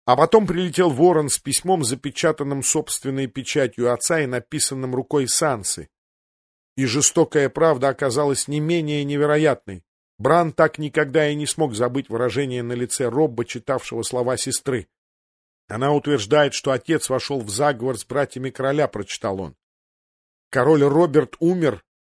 А потом прилетел ворон с письмом, запечатанным собственной печатью отца и написанным рукой Сансы. И жестокая правда оказалась не менее невероятной. Бран так никогда и не смог забыть выражение на лице Робба, читавшего слова сестры. Она утверждает, что отец вошел в заговор с братьями короля, прочитал он. Король Роберт умер,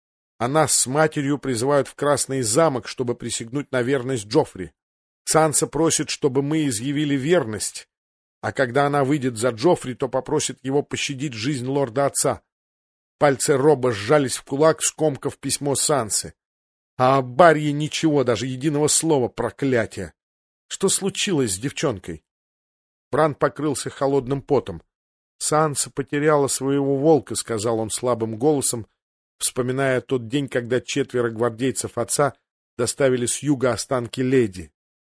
а нас с матерью призывают в Красный замок, чтобы присягнуть на верность Джоффри. Санса просит, чтобы мы изъявили верность, а когда она выйдет за Джоффри, то попросит его пощадить жизнь лорда-отца. Пальцы Робба сжались в кулак, скомкав письмо Сансы. А о Барье ничего, даже единого слова, проклятие. Что случилось с девчонкой? Бран покрылся холодным потом. «Санса потеряла своего волка», — сказал он слабым голосом, вспоминая тот день, когда 4 гвардейцев отца доставили с юга останки леди.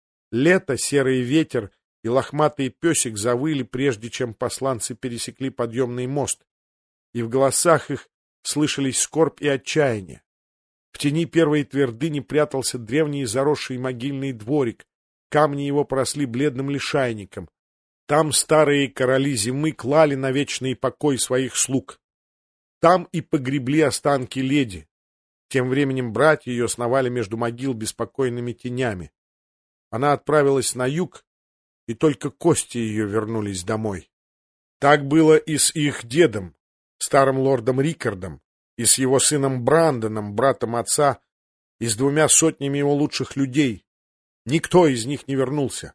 Лето, серый ветер и лохматый песик завыли, прежде чем посланцы пересекли подъемный мост, и в голосах их слышались скорбь и отчаяние. В тени первой твердыни прятался древний заросший могильный дворик, камни его поросли бледным лишайником. Там старые короли зимы клали на вечный покой своих слуг. Там и погребли останки леди. Тем временем братья ее сновали между могил беспокойными тенями. Она отправилась на юг, и только кости ее вернулись домой. Так было и с их дедом, старым лордом Рикардом, и с его сыном Брандоном, братом отца, и с 200 его лучших людей. Никто из них не вернулся.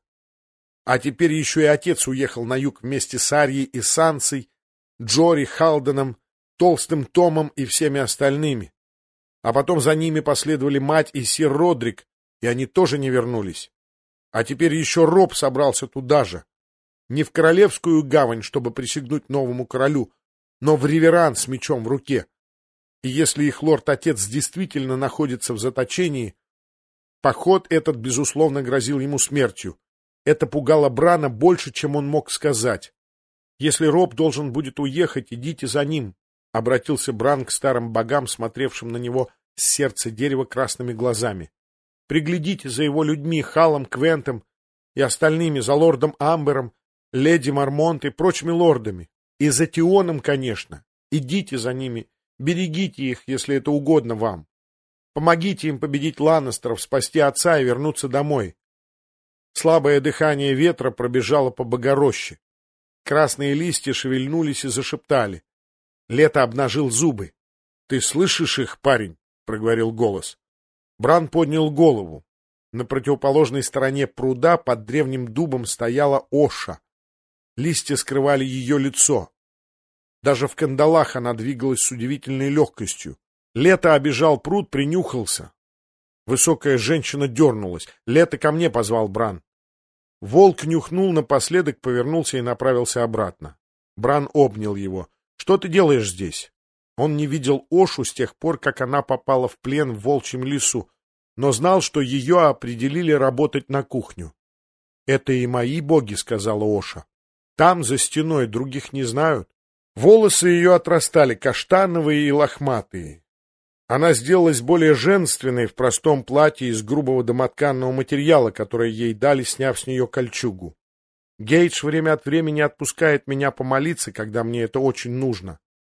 А теперь еще и отец уехал на юг вместе с Арьей и Сансой, Джори, Халденом, Толстым Томом и всеми остальными. А потом за ними последовали мать и сир Родрик, и они тоже не вернулись. А теперь еще Роб собрался туда же. Не в Королевскую гавань, чтобы присягнуть новому королю, но в Риверан с мечом в руке. И если их лорд-отец действительно находится в заточении, поход этот, безусловно, грозил ему смертью. Это пугало Брана больше, чем он мог сказать. «Если Роб должен будет уехать, идите за ним», — обратился Бран к старым богам, смотревшим на него с сердца дерева красными глазами. «Приглядите за его людьми, Халом, Квентом и остальными, за лордом Амбером, леди Мармонт и прочими лордами. И за Тионом, конечно. Идите за ними, берегите их, если это угодно вам. Помогите им победить Ланнестеров, спасти отца и вернуться домой». Слабое дыхание ветра пробежало по богороще. Красные листья шевельнулись и зашептали. Лето обнажил зубы. — Ты слышишь их, парень? — проговорил голос. Бран поднял голову. На противоположной стороне пруда под древним дубом стояла Оша. Листья скрывали ее лицо. Даже в кандалах она двигалась с удивительной легкостью. Лето обежал пруд, принюхался. Высокая женщина дернулась. «Лето, ко мне!» — позвал Бран. Волк нюхнул напоследок, повернулся и направился обратно. Бран обнял его. «Что ты делаешь здесь?» Он не видел Ошу с тех пор, как она попала в плен в волчьем лесу, но знал, что ее определили работать на кухню. «Это и мои боги», — сказала Оша. «Там, за стеной, других не знают». Волосы ее отрастали, каштановые и лохматые. Она сделалась более женственной в простом платье из грубого домотканного материала, которое ей дали, сняв с нее кольчугу. Гейдж время от времени отпускает меня помолиться, когда мне это очень нужно.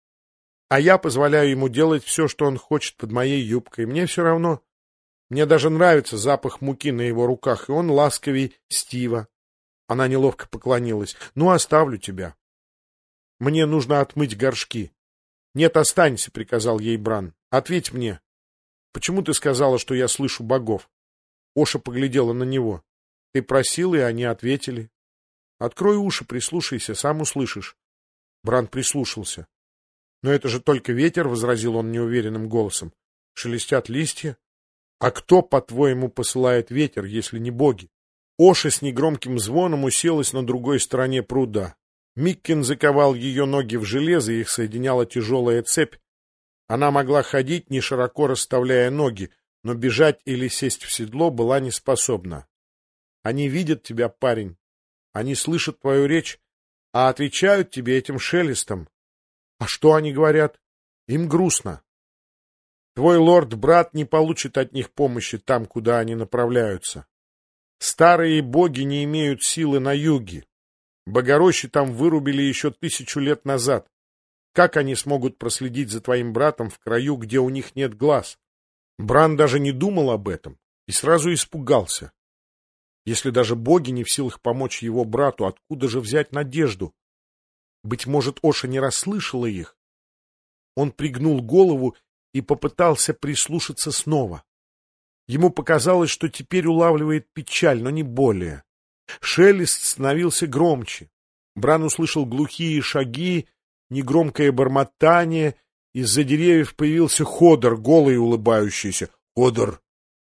А я позволяю ему делать все, что он хочет под моей юбкой. Мне все равно. Мне даже нравится запах муки на его руках, и он ласковей Стива. Она неловко поклонилась. «Ну, оставлю тебя. Мне нужно отмыть горшки». «Нет, останься», — приказал ей Бран. «Ответь мне. Почему ты сказала, что я слышу богов?» Оша поглядела на него. «Ты просил, и они ответили». «Открой уши, прислушайся, сам услышишь». Бран прислушался. «Но это же только ветер», — возразил он неуверенным голосом. «Шелестят листья. А кто, по-твоему, посылает ветер, если не боги?» Оша с негромким звоном уселась на другой стороне пруда. Миккин заковал ее ноги в железо, их соединяла тяжелая цепь. Она могла ходить, не широко расставляя ноги, но бежать или сесть в седло была не способна. Они видят тебя, парень. Они слышат твою речь, а отвечают тебе этим шелестом. А что они говорят? Им грустно. Твой лорд-брат не получит от них помощи там, куда они направляются. Старые боги не имеют силы на юге. Богорощи там вырубили еще 1000 лет назад. Как они смогут проследить за твоим братом в краю, где у них нет глаз? Бран даже не думал об этом и сразу испугался. Если даже боги не в силах помочь его брату, откуда же взять надежду? Быть может, Оша не расслышала их? Он пригнул голову и попытался прислушаться снова. Ему показалось, что теперь улавливает печаль, но не более. Шелест становился громче. Бран услышал глухие шаги, негромкое бормотание. Из-за деревьев появился Ходор, голый и улыбающийся. «Ходор!»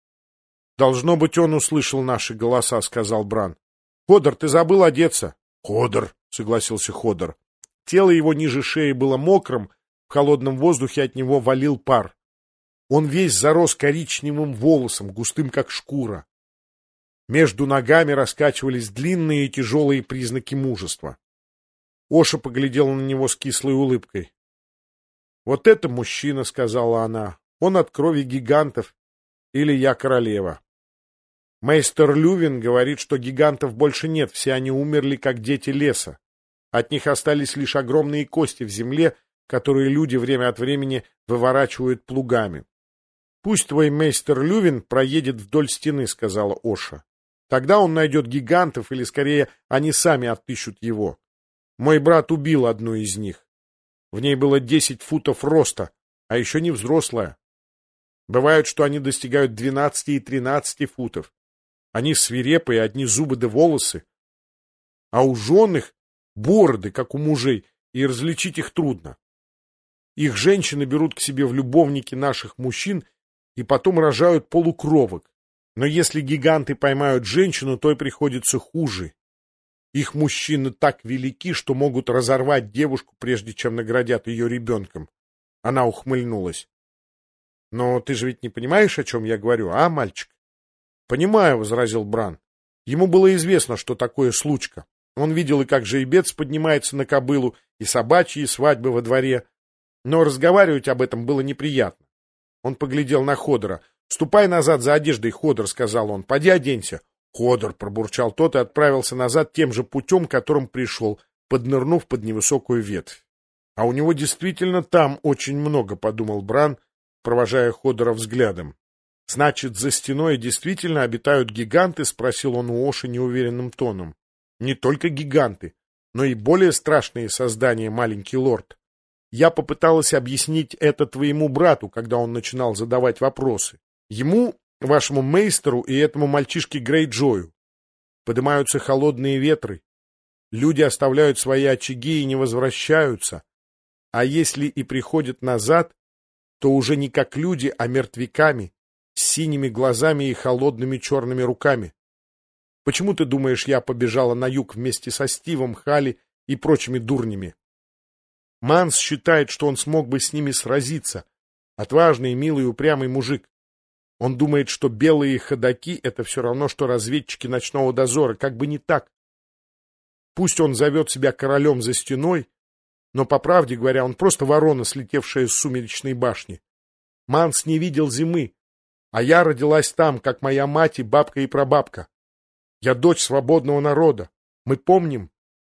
«Должно быть, он услышал наши голоса», — сказал Бран. «Ходор, ты забыл одеться?» «Ходор», — согласился Ходор. Тело его ниже шеи было мокрым, в холодном воздухе от него валил пар. Он весь зарос коричневым волосом, густым как шкура. Между ногами раскачивались длинные и тяжелые признаки мужества. Оша поглядела на него с кислой улыбкой. «Вот это мужчина», — сказала она, — «он от крови гигантов, или я королева». Мейстер Лювин говорит, что гигантов больше нет, все они умерли, как дети леса. От них остались лишь огромные кости в земле, которые люди время от времени выворачивают плугами. «Пусть твой мейстер Лювин проедет вдоль стены», — сказала Оша. «Тогда он найдет гигантов, или, скорее, они сами отыщут его. Мой брат убил одну из них. В ней было 10 футов роста, а еще не взрослая. Бывает, что они достигают 12 и 13 футов. Они свирепые, одни зубы да волосы. А у жен их бороды, как у мужей, и различить их трудно. Их женщины берут к себе в любовники наших мужчин и потом рожают полукровок. Но если гиганты поймают женщину, то и приходится хуже. Их мужчины так велики, что могут разорвать девушку, прежде чем наградят ее ребенком. Она ухмыльнулась. — Но ты же ведь не понимаешь, о чем я говорю, а, мальчик? — Понимаю, — возразил Бран. Ему было известно, что такое случка. Он видел и как жеребец поднимается на кобылу, и собачьи свадьбы во дворе. Но разговаривать об этом было неприятно. Он поглядел на Ходора. — Ступай назад за одеждой, Ходор, — сказал он. — Поди оденься. — Ходор, — пробурчал тот и отправился назад тем же путем, которым пришел, поднырнув под невысокую ветвь. — А у него действительно там очень много, — подумал Бран, провожая Ходора взглядом. — Значит, за стеной действительно обитают гиганты? — спросил он у Оши неуверенным тоном. — Не только гиганты, но и более страшные создания, маленький лорд. Я попыталась объяснить это твоему брату, когда он начинал задавать вопросы. Ему, вашему мейстеру и этому мальчишке Грейджою. Поднимаются холодные ветры. Люди оставляют свои очаги и не возвращаются. А если и приходят назад, то уже не как люди, а мертвяками, с синими глазами и холодными черными руками. Почему, ты думаешь, я побежала на юг вместе со Стивом, Халли и прочими дурнями? Манс считает, что он смог бы с ними сразиться. Отважный, милый, упрямый мужик. Он думает, что белые ходаки — это все равно, что разведчики ночного дозора, как бы не так. Пусть он зовет себя королем за стеной, но, по правде говоря, он просто ворона, слетевшая с сумеречной башни. Манс не видел зимы, а я родилась там, как моя мать и бабка и прабабка. Я дочь свободного народа. Мы помним.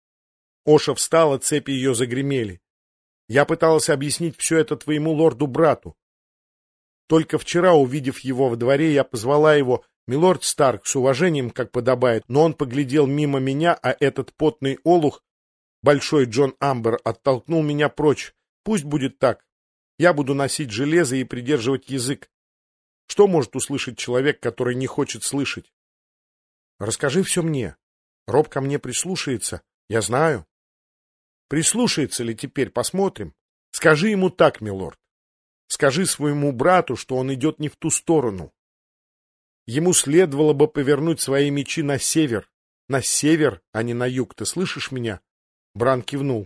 Оша встала, цепи ее загремели. Я пыталась объяснить все это твоему лорду-брату. Только вчера, увидев его во дворе, я позвала его «Милорд Старк» с уважением, как подобает, но он поглядел мимо меня, а этот потный олух, большой Джон Амбер, оттолкнул меня прочь. Пусть будет так. Я буду носить железо и придерживать язык. Что может услышать человек, который не хочет слышать? Расскажи все мне. Роб ко мне прислушается. Я знаю. Прислушается ли теперь, посмотрим. Скажи ему так, милорд. Скажи своему брату, что он идет не в ту сторону. Ему следовало бы повернуть свои мечи на север, а не на юг. Ты слышишь меня? Бран кивнул.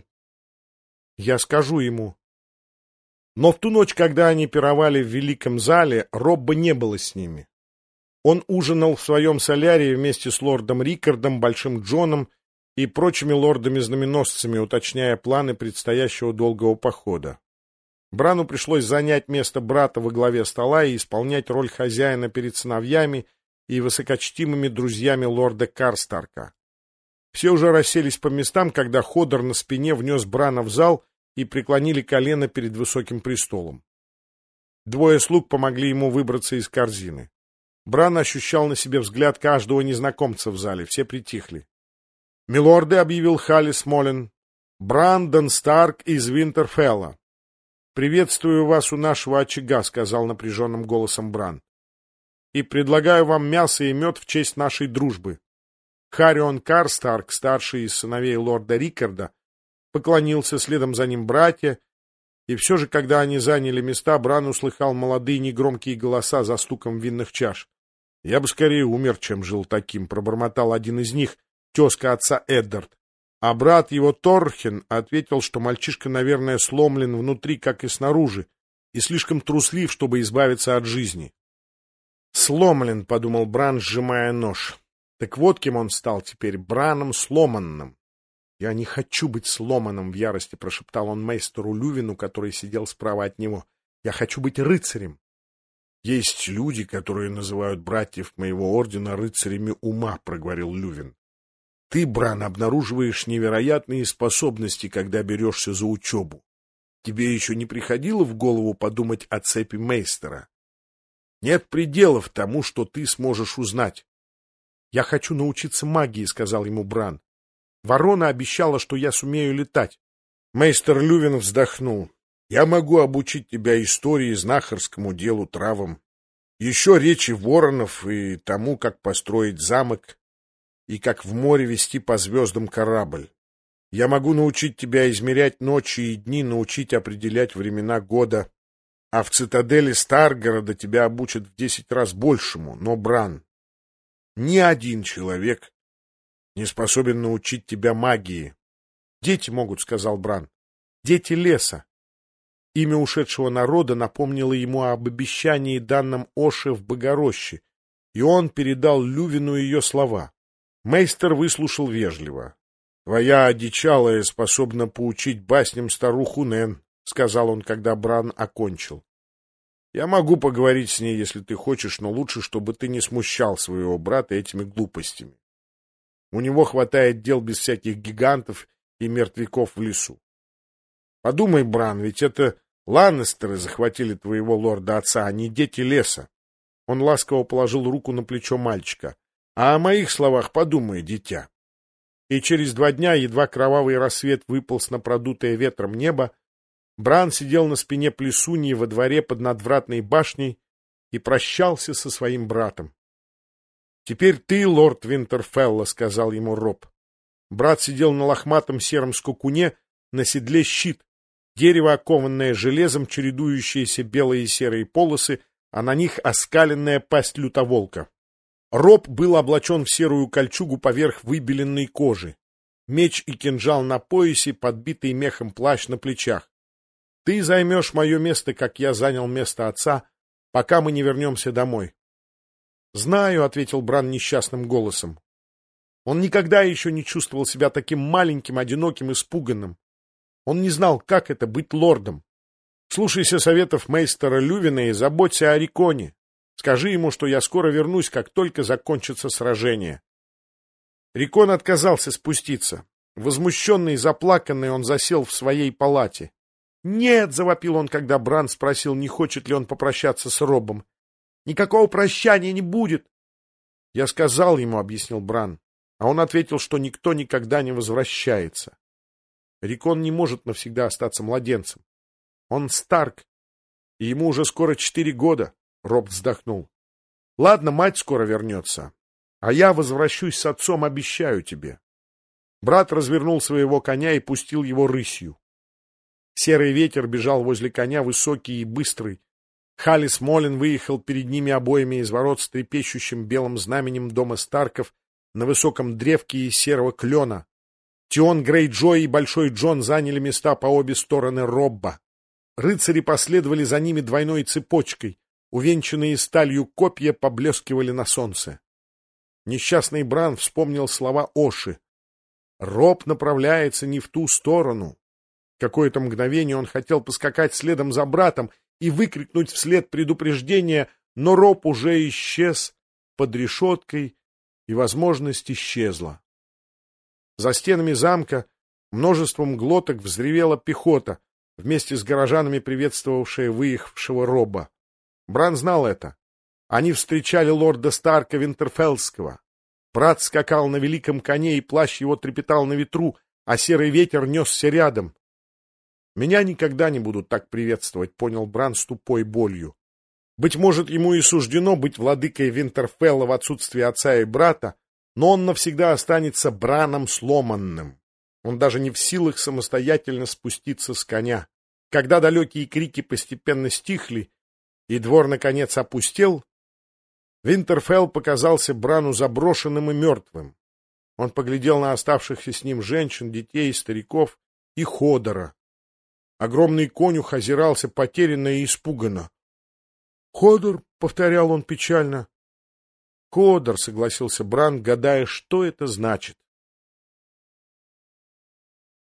Я скажу ему. Но в ту ночь, когда они пировали в великом зале, Робба не было с ними. Он ужинал в своем солярии вместе с лордом Рикардом, Большим Джоном и прочими лордами-знаменосцами, уточняя планы предстоящего долгого похода. Брану пришлось занять место брата во главе стола и исполнять роль хозяина перед сыновьями и высокочтимыми друзьями лорда Карстарка. Все уже расселись по местам, когда Ходор на спине внес Брана в зал и преклонили колено перед высоким престолом. Двое слуг помогли ему выбраться из корзины. Бран ощущал на себе взгляд каждого незнакомца в зале, все притихли. «Милорды», — объявил Халлис Молин, — «Брандон Старк из Винтерфелла». «Приветствую вас у нашего очага», — сказал напряженным голосом Бран. «И предлагаю вам мясо и мед в честь нашей дружбы». Харион Карстарк, старший из сыновей лорда Рикарда, поклонился, следом за ним братья, и все же, когда они заняли места, Бран услыхал молодые негромкие голоса за стуком винных чаш. «Я бы скорее умер, чем жил таким», — пробормотал один из них, тезка отца Эддард. А брат его Торхен ответил, что мальчишка, наверное, сломлен внутри, как и снаружи, и слишком труслив, чтобы избавиться от жизни. «Сломлен», — подумал Бран, сжимая нож. Так вот кем он стал теперь, Браном сломанным. «Я не хочу быть сломанным», — в ярости прошептал он мейстеру Лювину, который сидел справа от него. «Я хочу быть рыцарем». «Есть люди, которые называют братьев моего ордена рыцарями ума», — проговорил Лювин. «Ты, Бран, обнаруживаешь невероятные способности, когда берешься за учебу. Тебе еще не приходило в голову подумать о цепи мейстера? Нет пределов тому, что ты сможешь узнать». «Я хочу научиться магии», — сказал ему Бран. «Ворона обещала, что я сумею летать». Мейстер Лювин вздохнул. «Я могу обучить тебя истории, знахарскому делу, травам. Еще речи воронов и тому, как построить замок, и как в море вести по звездам корабль. Я могу научить тебя измерять ночи и дни, научить определять времена года. А в цитадели Старгорода тебя обучат в 10 раз большему. Но, Бран, ни один человек не способен научить тебя магии». «Дети могут», — сказал Бран. «Дети леса». Имя ушедшего народа напомнило ему об обещании, данном Оше в Богороще, и он передал Лювину ее слова. Мейстер выслушал вежливо. «Твоя одичалая способна поучить басням старуху Нэн», — сказал он, когда Бран окончил. «Я могу поговорить с ней, если ты хочешь, но лучше, чтобы ты не смущал своего брата этими глупостями. У него хватает дел без всяких гигантов и мертвяков в лесу. Подумай, Бран, ведь это Ланнестеры захватили твоего лорда-отца, а не дети леса». Он ласково положил руку на плечо мальчика. «А о моих словах подумай, дитя». И через 2 дня, едва кровавый рассвет выполз на продутое ветром небо, Бран сидел на спине плесуньи во дворе под надвратной башней и прощался со своим братом. «Теперь ты, лорд Винтерфелла», — сказал ему Роб. Брат сидел на лохматом сером скакуне, на седле щит, дерево, окованное железом, чередующиеся белые и серые полосы, а на них оскаленная пасть лютоволка. Роб был облачен в серую кольчугу поверх выбеленной кожи. Меч и кинжал на поясе, подбитый мехом плащ на плечах. «Ты займешь мое место, как я занял место отца, пока мы не вернемся домой». «Знаю», — ответил Бран несчастным голосом. Он никогда еще не чувствовал себя таким маленьким, одиноким, испуганным. Он не знал, как это — быть лордом. «Слушайся советов мейстера Лювина и заботься о Риконе. Скажи ему, что я скоро вернусь, как только закончится сражение». Рикон отказался спуститься. Возмущенный и заплаканный, он засел в своей палате. «Нет!» — завопил он, когда Бран спросил, не хочет ли он попрощаться с Робом. «Никакого прощания не будет!» «Я сказал ему», — объяснил Бран, а он ответил, что никто никогда не возвращается. Рикон не может навсегда остаться младенцем. Он Старк, и ему уже скоро 4 года, — Роб вздохнул. Ладно, мать скоро вернется, а я возвращусь с отцом, обещаю тебе. Брат развернул своего коня и пустил его рысью. Серый ветер бежал возле коня, высокий и быстрый. Халлис Молин выехал перед ними обоими из ворот с трепещущим белым знаменем дома Старков на высоком древке из серого клена. Тион Грейджой и Большой Джон заняли места по обе стороны Робба. Рыцари последовали за ними двойной цепочкой. Увенчанные сталью копья поблескивали на солнце. Несчастный Бран вспомнил слова Оши. Роб направляется не в ту сторону. Какое-то мгновение он хотел поскакать следом за братом и выкрикнуть вслед предупреждение, но Роб уже исчез под решеткой, и возможность исчезла. За стенами замка множеством глоток взревела пехота, вместе с горожанами приветствовавшая выехавшего Робба. Бран знал это. Они встречали лорда Старка Винтерфеллского. Брат скакал на великом коне, и плащ его трепетал на ветру, а серый ветер несся рядом. «Меня никогда не будут так приветствовать», — понял Бран с тупой болью. Быть может, ему и суждено быть владыкой Винтерфелла в отсутствие отца и брата, но он навсегда останется Браном сломанным. Он даже не в силах самостоятельно спуститься с коня. Когда далекие крики постепенно стихли, и двор, наконец, опустел, Винтерфелл показался Брану заброшенным и мертвым. Он поглядел на оставшихся с ним женщин, детей, стариков и Ходора. Огромный конюх озирался потерянно и испуганно. — Ходор, — повторял он печально. — Ходор, — согласился Бран, гадая, что это значит.